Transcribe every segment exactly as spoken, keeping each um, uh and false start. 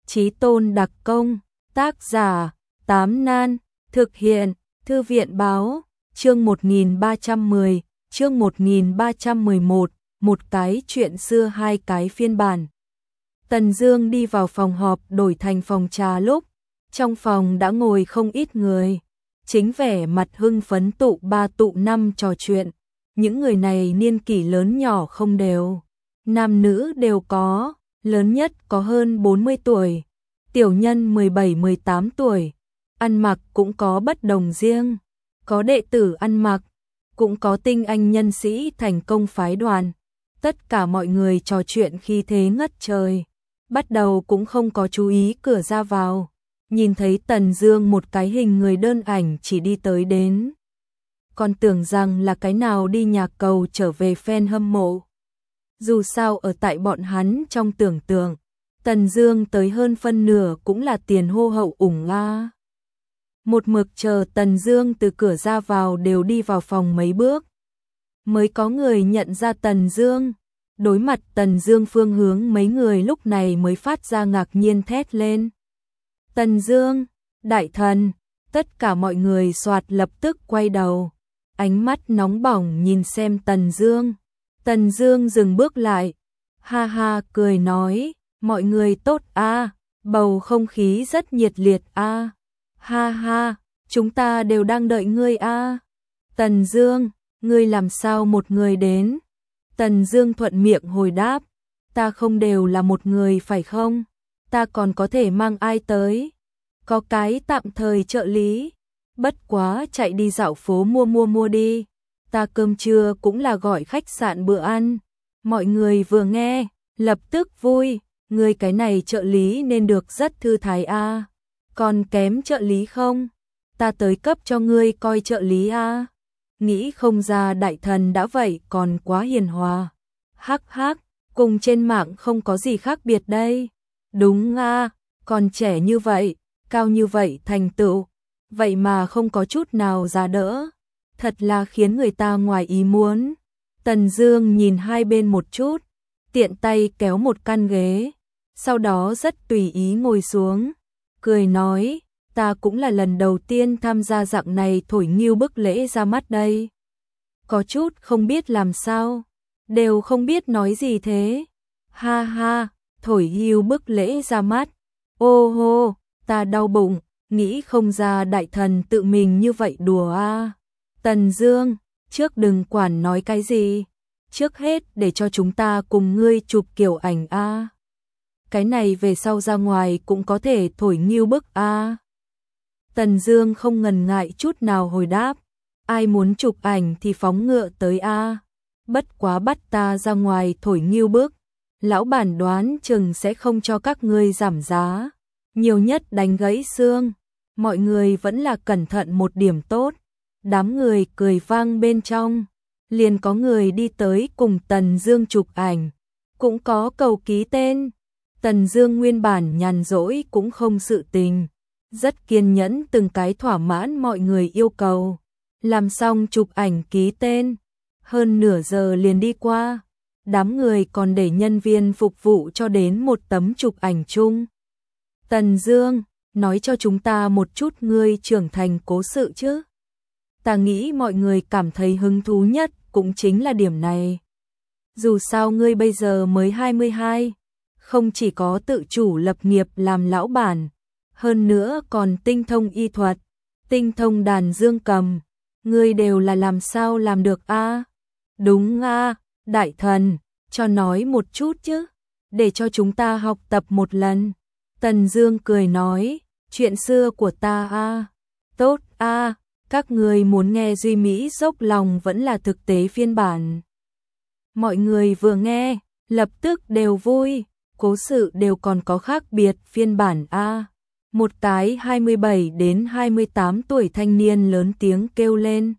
Chí Tôn đặc công, tác giả, Tám Nan, thực hiện, Thư viện báo, chương một nghìn ba trăm mười, chương một nghìn ba trăm mười một, một cái chuyện xưa hai cái phiên bản. Tần Dương đi vào phòng họp đổi thành phòng trà lúc, trong phòng đã ngồi không ít người, chính vẻ mặt hưng phấn tụ ba tụ năm trò chuyện, những người này niên kỷ lớn nhỏ không đều, nam nữ đều có, lớn nhất có hơn bốn mươi tuổi, tiểu nhân mười bảy mười tám tuổi, ăn mặc cũng có bất đồng riêng, có đệ tử ăn mặc, cũng có tinh anh nhân sĩ thành công phái đoàn, tất cả mọi người trò chuyện khi thế ngất trời, bắt đầu cũng không có chú ý cửa ra vào, nhìn thấy Tần Dương một cái hình người đơn ảnh chỉ đi tới đến, còn tưởng rằng là cái nào đi nhạc cầu trở về fan hâm mộ. Dù sao ở tại bọn hắn trong tưởng tượng, Tần Dương tới hơn phân nửa cũng là tiền hô hậu ủng a. Một mực chờ Tần Dương từ cửa ra vào đều đi vào phòng mấy bước, mới có người nhận ra Tần Dương. Đối mặt Tần Dương phương hướng mấy người lúc này mới phát ra ngạc nhiên thét lên. Tần Dương, đại thần, tất cả mọi người soạt lập tức quay đầu, ánh mắt nóng bỏng nhìn xem Tần Dương. Tần Dương dừng bước lại, ha ha cười nói, mọi người tốt a, bầu không khí rất nhiệt liệt a. Ha ha, chúng ta đều đang đợi ngươi a. Tần Dương, ngươi làm sao một người đến? Tần Dương thuận miệng hồi đáp, ta không đều là một người phải không? Ta còn có thể mang ai tới? Có cái tạm thời trợ lý, bất quá chạy đi dạo phố mua mua mua đi. Ta cơm trưa cũng là gọi khách sạn bữa ăn. Mọi người vừa nghe, lập tức vui, ngươi cái này trợ lý nên được rất thư thái a. Còn kém trợ lý không? Ta tới cấp cho ngươi coi trợ lý a. Nghĩ không ra đại thần đã vậy còn quá hiền hòa. Hắc hắc, cùng trên mạng không có gì khác biệt đây. Đúng a, còn trẻ như vậy, cao như vậy thành tựu, vậy mà không có chút nào già đỡ. Thật là khiến người ta ngoài ý muốn. Tần Dương nhìn hai bên một chút, tiện tay kéo một căn ghế, sau đó rất tùy ý ngồi xuống, cười nói, ta cũng là lần đầu tiên tham gia dạng này thổi nghiêu bức lễ ra mắt đây. Có chút không biết làm sao, đều không biết nói gì thế. Ha ha, thổi nghiêu bức lễ ra mắt. Ô hô, ta đau bụng, nghĩ không ra đại thần tự mình như vậy đùa a. Tần Dương, trước đừng quản nói cái gì, trước hết để cho chúng ta cùng ngươi chụp kiểu ảnh a. Cái này về sau ra ngoài cũng có thể thổi nghiêu bức a. Tần Dương không ngần ngại chút nào hồi đáp, ai muốn chụp ảnh thì phóng ngựa tới a. Bất quá bắt ta ra ngoài thổi nghiêu bức, lão bản đoán chừng sẽ không cho các ngươi giảm giá, nhiều nhất đánh gãy xương. Mọi người vẫn là cẩn thận một điểm tốt. Đám người cười vang bên trong, liền có người đi tới cùng Tần Dương chụp ảnh, cũng có cầu ký tên. Tần Dương nguyên bản nhàn rỗi cũng không sự tình, rất kiên nhẫn từng cái thỏa mãn mọi người yêu cầu. Làm xong chụp ảnh ký tên, hơn nửa giờ liền đi qua, đám người còn để nhân viên phục vụ cho đến một tấm chụp ảnh chung. Tần Dương, nói cho chúng ta một chút ngươi trưởng thành cố sự chứ. Ta nghĩ mọi người cảm thấy hứng thú nhất cũng chính là điểm này. Dù sao ngươi bây giờ mới hai mươi hai, không chỉ có tự chủ lập nghiệp làm lão bản, hơn nữa còn tinh thông y thuật, tinh thông đàn dương cầm, ngươi đều là làm sao làm được a? Đúng a, đại thần, cho nói một chút chứ, để cho chúng ta học tập một lần. Tần Dương cười nói, chuyện xưa của ta a. Tốt a, các người muốn nghe duy mỹ dốc lòng vẫn là thực tế phiên bản. Mọi người vừa nghe, lập tức đều vui, cố sự đều còn có khác biệt phiên bản a. Một cái hai mươi bảy đến hai mươi tám tuổi thanh niên lớn tiếng kêu lên.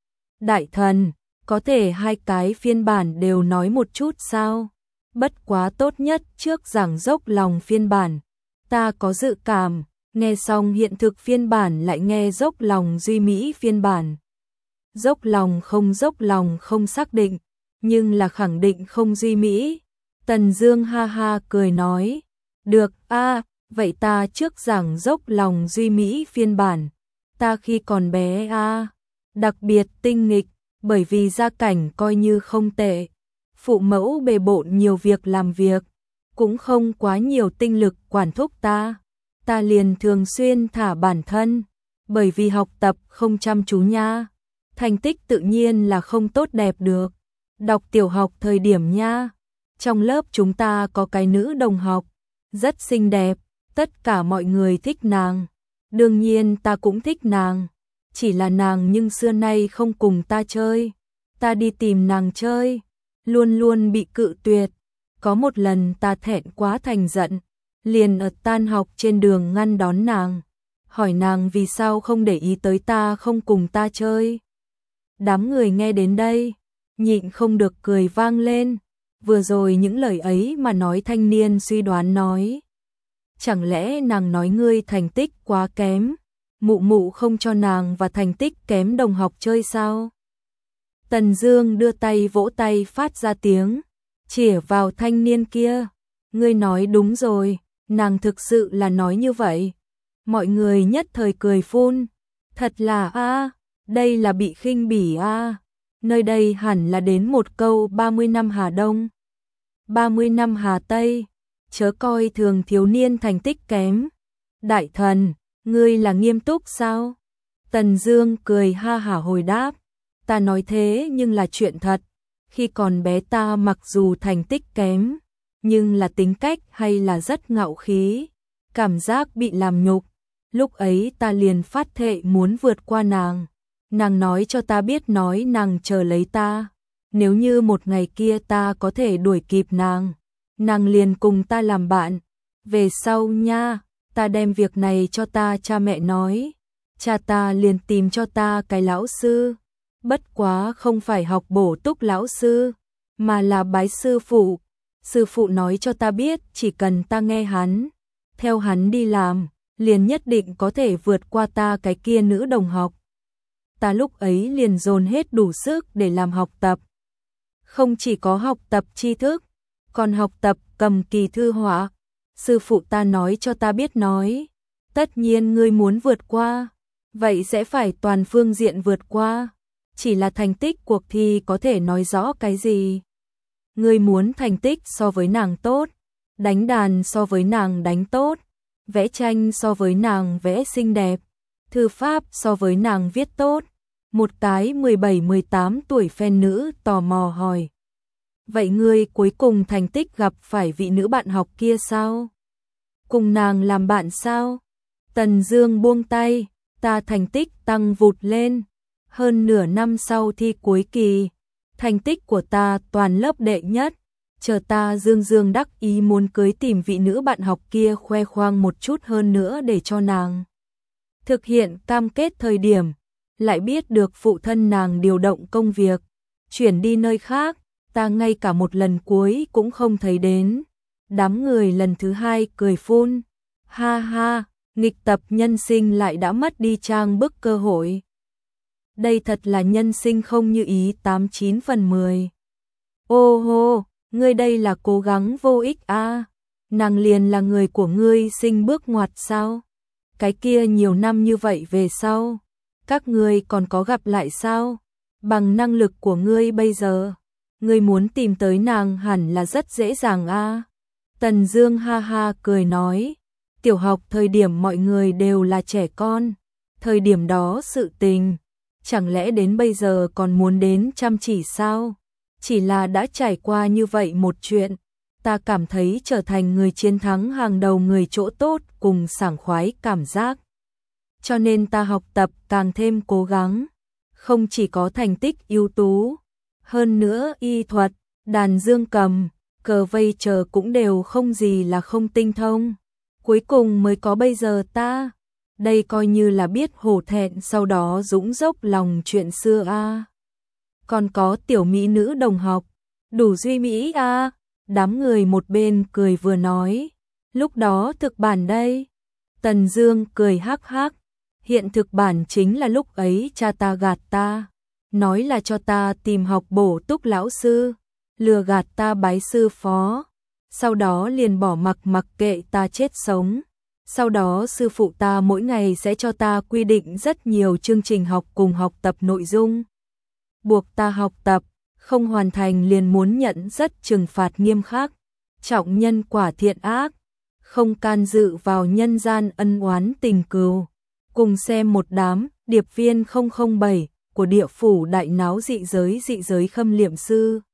Đại thần, có thể hai cái phiên bản đều nói một chút sao? Bất quá tốt nhất trước giảng dốc lòng phiên bản. Ta có dự cảm, nghe xong hiện thực phiên bản lại nghe dốc lòng duy mỹ phiên bản. Dốc lòng không dốc lòng không xác định, nhưng là khẳng định không duy mỹ. Tần Dương ha ha cười nói, được a, Vậy ta trước giảng dốc lòng duy mỹ phiên bản. Ta khi còn bé a, đặc biệt tinh nghịch, bởi vì gia cảnh coi như không tệ. Phụ mẫu bề bộn nhiều việc làm việc, cũng không quá nhiều tinh lực quản thúc ta. Ta liền thường xuyên thả bản thân, bởi vì học tập không chăm chú nha. Thành tích tự nhiên là không tốt đẹp được. Đọc tiểu học thời điểm nha, trong lớp chúng ta có cái nữ đồng học, rất xinh đẹp, tất cả mọi người thích nàng. Đương nhiên ta cũng thích nàng, chỉ là nàng nhưng xưa nay không cùng ta chơi. Ta đi tìm nàng chơi, luôn luôn bị cự tuyệt. Có một lần ta thẹn quá thành giận, liền ở tan học trên đường ngăn đón nàng, hỏi nàng vì sao không để ý tới ta, không cùng ta chơi. Đám người nghe đến đây, nhịn không được cười vang lên. Vừa rồi những lời ấy mà nói thanh niên suy đoán nói. Chẳng lẽ nàng nói ngươi thành tích quá kém, mụ mụ không cho nàng và thành tích kém đồng học chơi sao? Tần Dương đưa tay vỗ tay phát ra tiếng, chĩa vào thanh niên kia. Ngươi nói đúng rồi, nàng thực sự là nói như vậy. Mọi người nhất thời cười phun. Thật là a, đây là bị khinh bỉ a. Nơi đây hẳn là đến một câu ba mươi năm Hà Đông, ba mươi năm Hà Tây, chớ coi thường thiếu niên thành tích kém. Đại thần, ngươi là nghiêm túc sao? Tần Dương cười ha hả hồi đáp, ta nói thế nhưng là chuyện thật. Khi còn bé ta mặc dù thành tích kém, nhưng là tính cách hay là rất ngạo khí, cảm giác bị làm nhục. Lúc ấy ta liền phát thệ muốn vượt qua nàng. Nàng nói cho ta biết nói nàng chờ lấy ta. Nếu như một ngày kia ta có thể đuổi kịp nàng, nàng liền cùng ta làm bạn. Về sau nha, ta đem việc này cho ta cha mẹ nói. Cha ta liền tìm cho ta cái lão sư. Bất quá không phải học bổ túc lão sư, mà là bái sư phụ. Sư phụ nói cho ta biết chỉ cần ta nghe hắn, theo hắn đi làm, liền nhất định có thể vượt qua ta cái kia nữ đồng học. Ta lúc ấy liền dồn hết đủ sức để làm học tập. Không chỉ có học tập tri thức, còn học tập cầm kỳ thư họa. Sư phụ ta nói cho ta biết nói, tất nhiên ngươi muốn vượt qua, vậy sẽ phải toàn phương diện vượt qua. Chỉ là thành tích cuộc thi có thể nói rõ cái gì? Ngươi muốn thành tích so với nàng tốt, đánh đàn so với nàng đánh tốt, vẽ tranh so với nàng vẽ xinh đẹp, thư pháp so với nàng viết tốt. Một cái mười bảy mười tám tuổi fan nữ tò mò hỏi. Vậy ngươi cuối cùng thành tích gặp phải vị nữ bạn học kia sao? Cùng nàng làm bạn sao? Tần Dương buông tay, ta thành tích tăng vụt lên. Hơn nửa năm sau thi cuối kỳ, thành tích của ta toàn lớp đệ nhất. Chờ ta dương dương đắc ý muốn cưới tìm vị nữ bạn học kia khoe khoang một chút hơn nữa để cho nàng thực hiện cam kết thời điểm, lại biết được phụ thân nàng điều động công việc, chuyển đi nơi khác, ta ngay cả một lần cuối cũng không thấy đến. Đám người lần thứ hai cười phun. Ha ha, nghịch tập nhân sinh lại đã mất đi trang bức cơ hội. Đây thật là nhân sinh không như ý tám chín phần mười. Ô hô, ngươi đây là cố gắng vô ích a. À. Nàng liền là người của ngươi sinh bước ngoặt sao? Cái kia nhiều năm như vậy về sau, các ngươi còn có gặp lại sao? Bằng năng lực của ngươi bây giờ, ngươi muốn tìm tới nàng hẳn là rất dễ dàng a. À. Tần Dương ha ha cười nói, tiểu học thời điểm mọi người đều là trẻ con, thời điểm đó sự tình, chẳng lẽ đến bây giờ còn muốn đến chăm chỉ sao? Chỉ là đã trải qua như vậy một chuyện, ta cảm thấy trở thành người chiến thắng hàng đầu, người chỗ tốt cùng sảng khoái cảm giác. Cho nên ta học tập càng thêm cố gắng, không chỉ có thành tích ưu tú, hơn nữa y thuật, đàn dương cầm, cờ vây chờ cũng đều không gì là không tinh thông. Cuối cùng mới có bây giờ ta. Đây coi như là biết hổ thẹn sau đó dũng dốc lòng chuyện xưa a. À. Còn có tiểu mỹ nữ đồng học, đủ duy mỹ a. À. Đám người một bên cười vừa nói, lúc đó thực bản đây. Tần Dương cười hắc hắc, hiện thực bản chính là lúc ấy cha ta gạt ta, nói là cho ta tìm học bổ túc lão sư, lừa gạt ta bái sư phó, sau đó liền bỏ mặc mặc kệ ta chết sống. Sau đó sư phụ ta mỗi ngày sẽ cho ta quy định rất nhiều chương trình học cùng học tập nội dung. Buộc ta học tập, không hoàn thành liền muốn nhận rất trừng phạt nghiêm khắc, trọng nhân quả thiện ác, không can dự vào nhân gian ân oán tình cừu. Cùng xem một đám điệp viên không không bảy của địa phủ đại náo dị giới dị giới Khâm Liệm Sư.